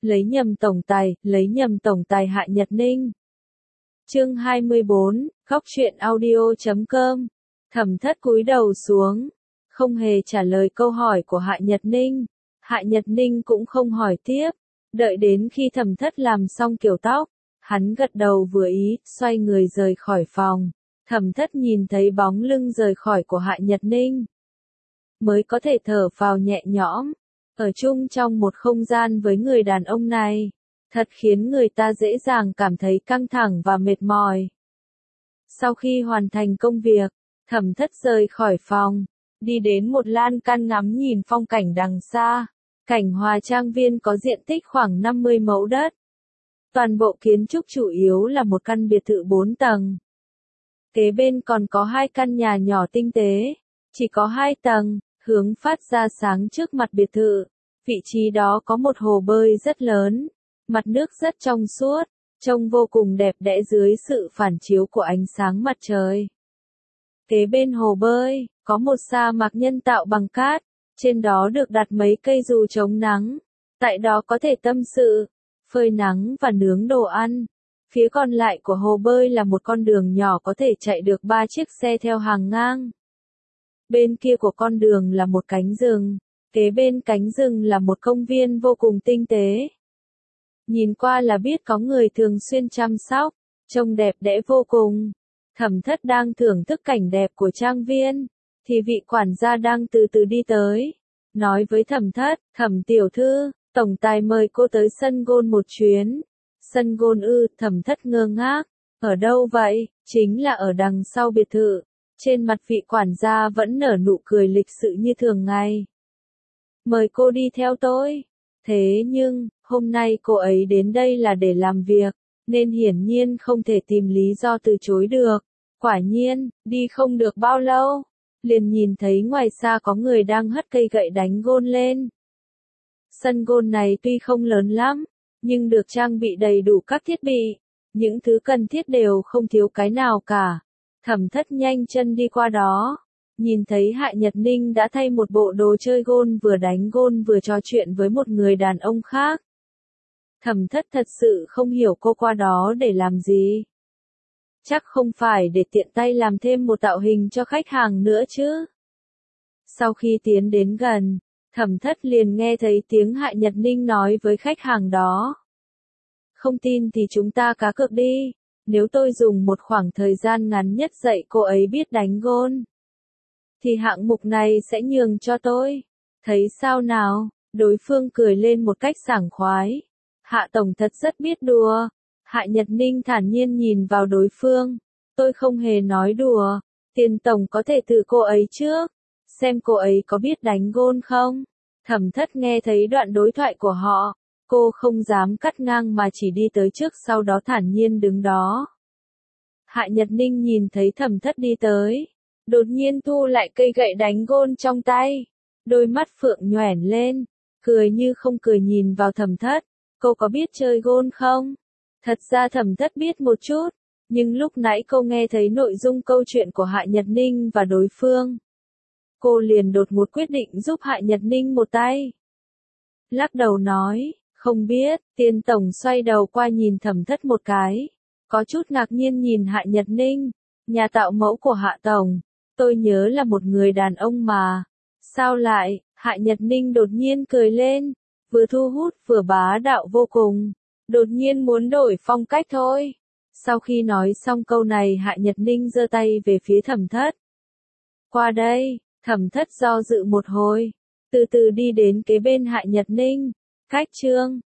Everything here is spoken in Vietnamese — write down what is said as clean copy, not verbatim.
lấy nhầm tổng tài Hạ Nhật Ninh. Chương 24, khóc chuyện audio.com. Thẩm Thất cúi đầu xuống, không hề trả lời câu hỏi của Hạ Nhật Ninh. Hạ Nhật Ninh cũng không hỏi tiếp, đợi đến khi Thẩm Thất làm xong kiểu tóc, hắn gật đầu vừa ý, xoay người rời khỏi phòng. Thẩm Thất nhìn thấy bóng lưng rời khỏi của Hạ Nhật Ninh, mới có thể thở phào nhẹ nhõm. Ở chung trong một không gian với người đàn ông này, thật khiến người ta dễ dàng cảm thấy căng thẳng và mệt mỏi. Sau khi hoàn thành công việc, Thẩm Thất rời khỏi phòng, đi đến một lan can ngắm nhìn phong cảnh đằng xa. Cảnh Hòa Trang Viên có diện tích khoảng 50 mẫu đất. Toàn bộ kiến trúc chủ yếu là một căn biệt thự 4 tầng. Kế bên còn có 2 căn nhà nhỏ tinh tế, chỉ có 2 tầng, hướng phát ra sáng trước mặt biệt thự. Vị trí đó có một hồ bơi rất lớn, mặt nước rất trong suốt, trông vô cùng đẹp đẽ dưới sự phản chiếu của ánh sáng mặt trời. Kế bên hồ bơi, có một sa mạc nhân tạo bằng cát, trên đó được đặt mấy cây dù chống nắng. Tại đó có thể tâm sự, phơi nắng và nướng đồ ăn. Phía còn lại của hồ bơi là một con đường nhỏ có thể chạy được 3 chiếc xe theo hàng ngang. Bên kia của con đường là một cánh rừng, kế bên cánh rừng là một công viên vô cùng tinh tế. Nhìn qua là biết có người thường xuyên chăm sóc, trông đẹp đẽ vô cùng. Thẩm Thất đang thưởng thức cảnh đẹp của trang viên, thì vị quản gia đang từ từ đi tới, nói với Thẩm Thất, Thẩm tiểu thư, tổng tài mời cô tới sân golf một chuyến. Sân golf ư? Thẩm Thất ngơ ngác, ở đâu vậy? Chính là ở đằng sau biệt thự. Trên mặt vị quản gia vẫn nở nụ cười lịch sự như thường ngày. Mời cô đi theo tôi. Thế nhưng, hôm nay cô ấy đến đây là để làm việc, nên hiển nhiên không thể tìm lý do từ chối được. Quả nhiên, đi không được bao lâu, liền nhìn thấy ngoài xa có người đang hất cây gậy đánh gôn lên. Sân gôn này tuy không lớn lắm, nhưng được trang bị đầy đủ các thiết bị, những thứ cần thiết đều không thiếu cái nào cả. Thẩm Thất nhanh chân đi qua đó, nhìn thấy Hạ Nhật Ninh đã thay một bộ đồ chơi gôn, vừa đánh gôn vừa trò chuyện với một người đàn ông khác. Thẩm Thất thật sự không hiểu cô qua đó để làm gì. Chắc không phải để tiện tay làm thêm một tạo hình cho khách hàng nữa chứ. Sau khi tiến đến gần, Thẩm Thất liền nghe thấy tiếng Hạ Nhật Ninh nói với khách hàng đó. Không tin thì chúng ta cá cược đi, nếu tôi dùng một khoảng thời gian ngắn nhất dạy cô ấy biết đánh gôn, thì hạng mục này sẽ nhường cho tôi. Thấy sao nào? Đối phương cười lên một cách sảng khoái. Hạ tổng thật rất biết đùa. Hạ Nhật Ninh thản nhiên nhìn vào đối phương. Tôi không hề nói đùa. Tiền tổng có thể thử cô ấy trước, xem cô ấy có biết đánh gôn không. Thẩm Thất nghe thấy đoạn đối thoại của họ. Cô không dám cắt ngang mà chỉ đi tới trước, sau đó thản nhiên đứng đó. Hạ Nhật Ninh nhìn thấy Thẩm Thất đi tới, đột nhiên thu lại cây gậy đánh gôn trong tay. Đôi mắt phượng nhoẻn lên, cười như không cười nhìn vào Thẩm Thất. Cô có biết chơi gôn không? Thật ra Thẩm Thất biết một chút, nhưng lúc nãy cô nghe thấy nội dung câu chuyện của Hạ Nhật Ninh và đối phương. Cô liền đột ngột quyết định giúp Hạ Nhật Ninh một tay. Lắc đầu nói, không biết. Tiền tổng xoay đầu qua nhìn Thẩm Thất một cái, có chút ngạc nhiên nhìn Hạ Nhật Ninh. Nhà tạo mẫu của Hạ tổng, tôi nhớ là một người đàn ông mà. Sao lại? Hạ Nhật Ninh đột nhiên cười lên, vừa thu hút vừa bá đạo vô cùng. Đột nhiên muốn đổi phong cách thôi. Sau khi nói xong câu này, Hạ Nhật Ninh giơ tay về phía Thẩm Thất. Qua đây. Thẩm Thất do dự một hồi, từ từ đi đến kế bên Hạ Nhật Ninh. Cách chương